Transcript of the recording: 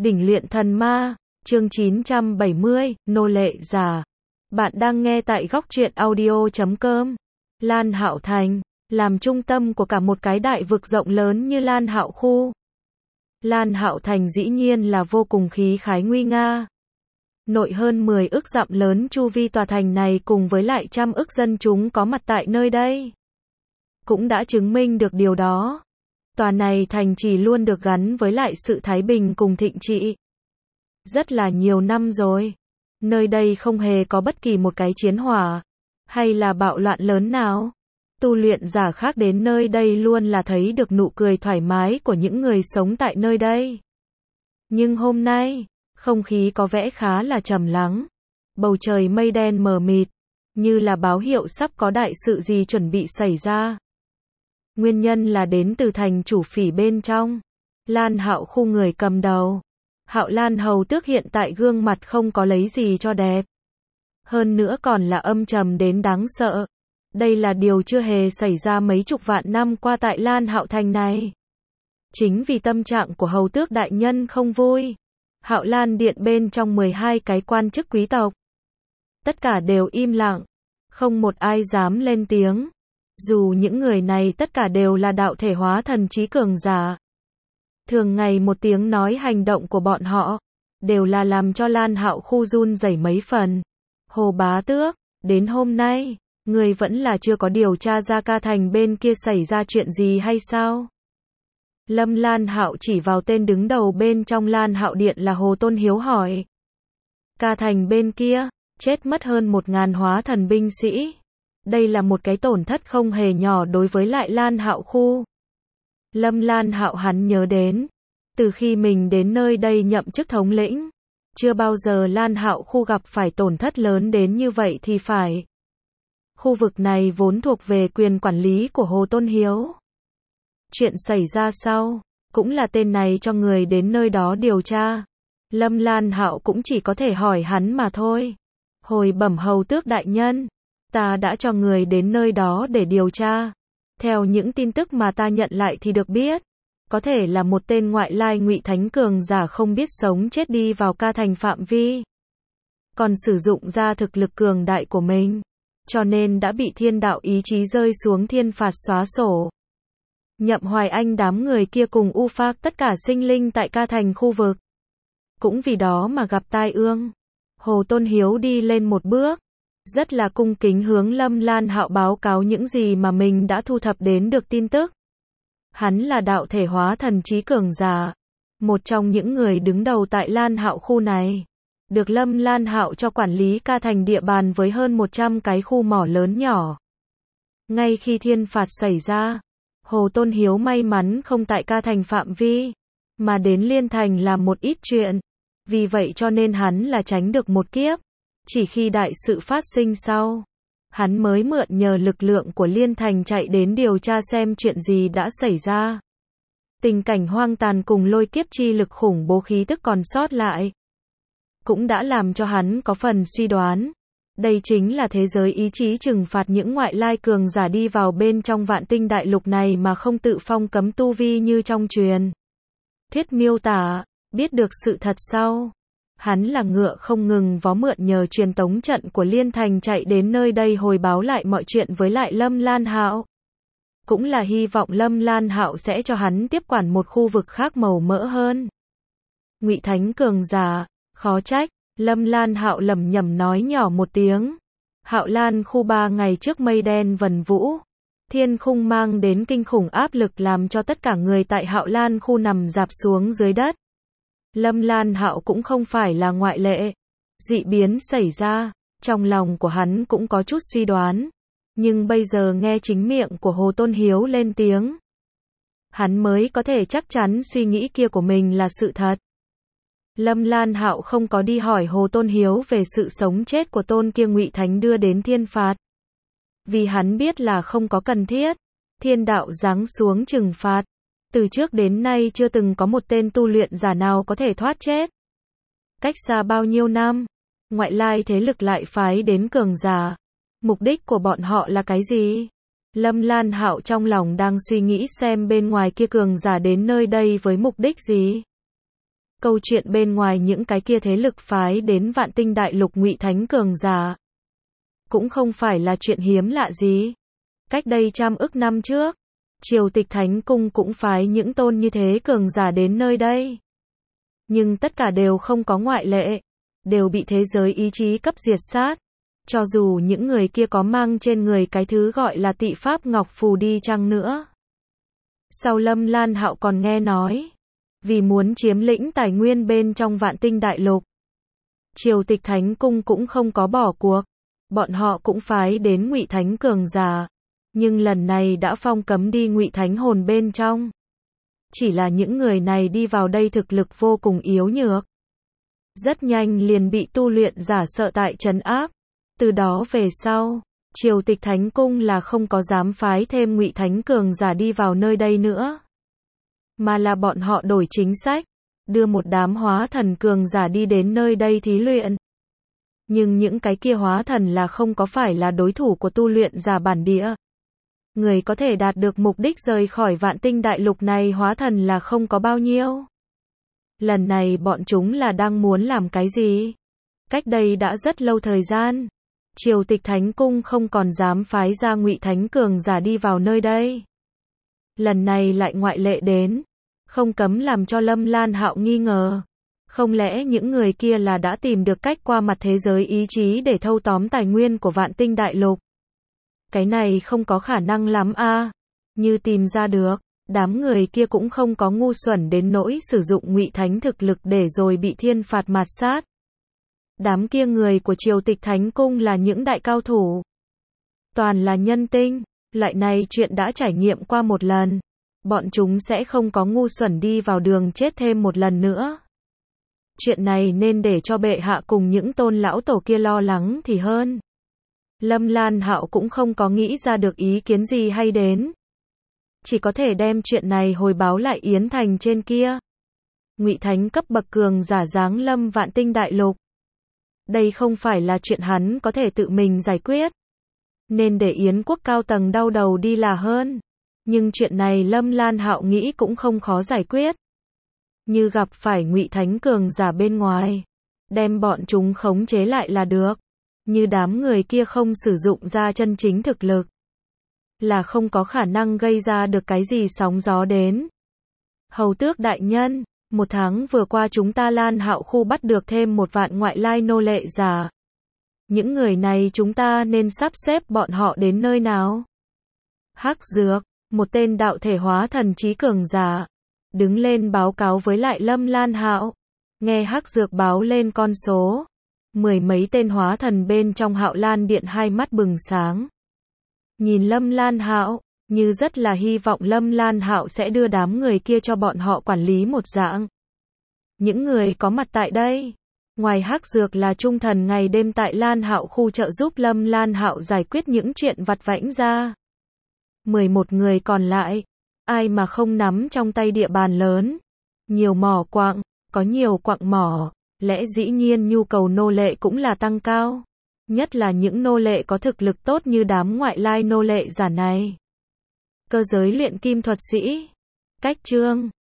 Đỉnh luyện thần ma, chương 970, nô lệ già. Bạn đang nghe tại góc truyện audio.com. Lan Hạo Thành, làm trung tâm của cả một cái đại vực rộng lớn như Lan Hạo khu. Lan Hạo Thành dĩ nhiên là vô cùng khí khái nguy nga. Nội hơn 10 ức dặm lớn chu vi tòa thành này cùng với lại trăm ức dân chúng có mặt tại nơi đây, cũng đã chứng minh được điều đó. Tòa này thành trì luôn được gắn với lại sự thái bình cùng thịnh trị. Rất là nhiều năm rồi, nơi đây không hề có bất kỳ một cái chiến hỏa, hay là bạo loạn lớn nào. Tu luyện giả khác đến nơi đây luôn là thấy được nụ cười thoải mái của những người sống tại nơi đây. Nhưng hôm nay, không khí có vẻ khá là trầm lắng. Bầu trời mây đen mờ mịt, như là báo hiệu sắp có đại sự gì chuẩn bị xảy ra. Nguyên nhân là đến từ thành chủ phỉ bên trong. Lan Hạo khu người cầm đầu. Hạo Lan hầu tước hiện tại gương mặt không có lấy gì cho đẹp. Hơn nữa còn là âm trầm đến đáng sợ. Đây là điều chưa hề xảy ra mấy chục vạn năm qua tại Lan Hạo thành này. Chính vì tâm trạng của hầu tước đại nhân không vui, Hạo Lan điện bên trong 12 cái quan chức quý tộc, tất cả đều im lặng, không một ai dám lên tiếng. Dù những người này tất cả đều là đạo thể hóa thần trí cường giả. Thường ngày một tiếng nói hành động của bọn họ, đều là làm cho Lan Hạo khu run rẩy mấy phần. Hồ bá tước, đến hôm nay, người vẫn là chưa có điều tra ra ca thành bên kia xảy ra chuyện gì hay sao? Lâm Lan Hạo chỉ vào tên đứng đầu bên trong Lan Hạo điện là Hồ Tôn Hiếu hỏi. Ca thành bên kia, chết mất hơn 1000 hóa thần binh sĩ. Đây là một cái tổn thất không hề nhỏ đối với lại Lan Hạo khu. Lâm Lan Hạo hắn nhớ đến, từ khi mình đến nơi đây nhậm chức thống lĩnh, chưa bao giờ Lan Hạo khu gặp phải tổn thất lớn đến như vậy thì phải. Khu vực này vốn thuộc về quyền quản lý của Hồ Tôn Hiếu. Chuyện xảy ra sau, cũng là tên này cho người đến nơi đó điều tra. Lâm Lan Hạo cũng chỉ có thể hỏi hắn mà thôi. Hồi bẩm hầu tước đại nhân, ta đã cho người đến nơi đó để điều tra. Theo những tin tức mà ta nhận lại thì được biết, có thể là một tên ngoại lai ngụy thánh cường giả không biết sống chết đi vào ca thành phạm vi, còn sử dụng ra thực lực cường đại của mình, cho nên đã bị thiên đạo ý chí rơi xuống thiên phạt xóa sổ. Nhậm Hoài Anh đám người kia cùng u phác tất cả sinh linh tại ca thành khu vực, cũng vì đó mà gặp tai ương. Hồ Tôn Hiếu đi lên một bước, rất là cung kính hướng Lâm Lan Hạo báo cáo những gì mà mình đã thu thập đến được tin tức. Hắn là đạo thể hóa thần trí cường giả, một trong những người đứng đầu tại Lan Hạo khu này, được Lâm Lan Hạo cho quản lý ca thành địa bàn với hơn 100 cái khu mỏ lớn nhỏ. Ngay khi thiên phạt xảy ra, Hồ Tôn Hiếu may mắn không tại ca thành phạm vi, mà đến Liên Thành làm một ít chuyện. Vì vậy cho nên hắn là tránh được một kiếp. Chỉ khi đại sự phát sinh sau, hắn mới mượn nhờ lực lượng của Liên Thành chạy đến điều tra xem chuyện gì đã xảy ra. Tình cảnh hoang tàn cùng lôi kiếp chi lực khủng bố khí tức còn sót lại, cũng đã làm cho hắn có phần suy đoán. Đây chính là thế giới ý chí trừng phạt những ngoại lai cường giả đi vào bên trong vạn tinh đại lục này mà không tự phong cấm tu vi như trong truyền thuyết miêu tả. Biết được sự thật sau, hắn là ngựa không ngừng vó mượn nhờ truyền tống trận của Liên Thành chạy đến nơi đây hồi báo lại mọi chuyện với lại Lâm Lan Hạo. Cũng là hy vọng Lâm Lan Hạo sẽ cho hắn tiếp quản một khu vực khác màu mỡ hơn. Ngụy thánh cường giả, khó trách. Lâm Lan Hạo lẩm nhẩm nói nhỏ một tiếng. Hạo Lan khu 3 ngày trước mây đen vần vũ, thiên khung mang đến kinh khủng áp lực làm cho tất cả người tại Hạo Lan khu nằm rạp xuống dưới đất. Lâm Lan Hạo cũng không phải là ngoại lệ. Dị biến xảy ra, trong lòng của hắn cũng có chút suy đoán, nhưng bây giờ nghe chính miệng của Hồ Tôn Hiếu lên tiếng, hắn mới có thể chắc chắn suy nghĩ kia của mình là sự thật. Lâm Lan Hạo không có đi hỏi Hồ Tôn Hiếu về sự sống chết của tôn kia ngụy thánh đưa đến thiên phạt, vì hắn biết là không có cần thiết. Thiên đạo giáng xuống trừng phạt, từ trước đến nay chưa từng có một tên tu luyện giả nào có thể thoát chết. Cách xa bao nhiêu năm, ngoại lai thế lực lại phái đến cường giả. Mục đích của bọn họ là cái gì? Lâm Lan Hạo trong lòng đang suy nghĩ xem bên ngoài kia cường giả đến nơi đây với mục đích gì. Câu chuyện bên ngoài những cái kia thế lực phái đến Vạn Tinh Đại Lục ngụy thánh cường giả cũng không phải là chuyện hiếm lạ gì. Cách đây trăm ức năm trước, Triều Tịch Thánh Cung cũng phái những tôn như thế cường giả đến nơi đây. Nhưng tất cả đều không có ngoại lệ, đều bị thế giới ý chí cấp diệt sát. Cho dù những người kia có mang trên người cái thứ gọi là Tị Pháp Ngọc Phù đi chăng nữa. Sau Lâm Lan Hạo còn nghe nói, vì muốn chiếm lĩnh tài nguyên bên trong Vạn Tinh Đại Lục, Triều Tịch Thánh Cung cũng không có bỏ cuộc. Bọn họ cũng phái đến ngụy thánh cường giả, nhưng lần này đã phong cấm đi ngụy thánh hồn bên trong. Chỉ là những người này đi vào đây thực lực vô cùng yếu nhược, rất nhanh liền bị tu luyện giả sợ tại trấn áp. Từ đó về sau, Triều Tịch Thánh Cung là không có dám phái thêm ngụy thánh cường giả đi vào nơi đây nữa, mà là bọn họ đổi chính sách, đưa một đám hóa thần cường giả đi đến nơi đây thí luyện. Nhưng những cái kia hóa thần là không có phải là đối thủ của tu luyện giả bản địa. Người có thể đạt được mục đích rời khỏi Vạn Tinh Đại Lục này hóa thần là không có bao nhiêu. Lần này bọn chúng là đang muốn làm cái gì? Cách đây đã rất lâu thời gian, Triều Tịch Thánh Cung không còn dám phái ra ngụy thánh cường giả đi vào nơi đây. Lần này lại ngoại lệ đến, không cấm làm cho Lâm Lan Hạo nghi ngờ. Không lẽ những người kia là đã tìm được cách qua mặt thế giới ý chí để thâu tóm tài nguyên của Vạn Tinh Đại Lục? Cái này không có khả năng lắm a. Như tìm ra được, đám người kia cũng không có ngu xuẩn đến nỗi sử dụng ngụy thánh thực lực để rồi bị thiên phạt mạt sát. Đám kia người của Triều Tịch Thánh Cung là những đại cao thủ, toàn là nhân tinh, loại này chuyện đã trải nghiệm qua một lần, bọn chúng sẽ không có ngu xuẩn đi vào đường chết thêm một lần nữa. Chuyện này nên để cho bệ hạ cùng những tôn lão tổ kia lo lắng thì hơn. Lâm Lan Hạo cũng không có nghĩ ra được ý kiến gì hay đến, chỉ có thể đem chuyện này hồi báo lại Yến Thành trên kia. Ngụy thánh cấp bậc cường giả giáng lâm Vạn Tinh Đại Lục, đây không phải là chuyện hắn có thể tự mình giải quyết, nên để Yến quốc cao tầng đau đầu đi là hơn. Nhưng chuyện này Lâm Lan Hạo nghĩ cũng không khó giải quyết. Như gặp phải ngụy thánh cường giả bên ngoài, đem bọn chúng khống chế lại là được. Như đám người kia không sử dụng ra chân chính thực lực, là không có khả năng gây ra được cái gì sóng gió đến. Hầu tước đại nhân, 1 tháng vừa qua chúng ta Lan Hạo khu bắt được thêm 1 vạn ngoại lai nô lệ giả. Những người này chúng ta nên sắp xếp bọn họ đến nơi nào? Hắc Dược, một tên đạo thể hóa thần trí cường giả, đứng lên báo cáo với lại Lâm Lan Hạo. Nghe Hắc Dược báo lên con số, 10 mấy tên hóa thần bên trong Hạo Lan Điện hai mắt bừng sáng. Nhìn Lâm Lan Hạo, như rất là hy vọng Lâm Lan Hạo sẽ đưa đám người kia cho bọn họ quản lý một dạng. Những người có mặt tại đây, ngoài Hắc Dược là trung thần ngày đêm tại Lan Hạo khu trợ giúp Lâm Lan Hạo giải quyết những chuyện vặt vãnh ra. 11 người còn lại, ai mà không nắm trong tay địa bàn lớn, nhiều mỏ quặng, có nhiều quặng mỏ, lẽ dĩ nhiên nhu cầu nô lệ cũng là tăng cao. Nhất là những nô lệ có thực lực tốt như đám ngoại lai nô lệ giả này. Cơ giới luyện kim thuật sĩ. Cách chương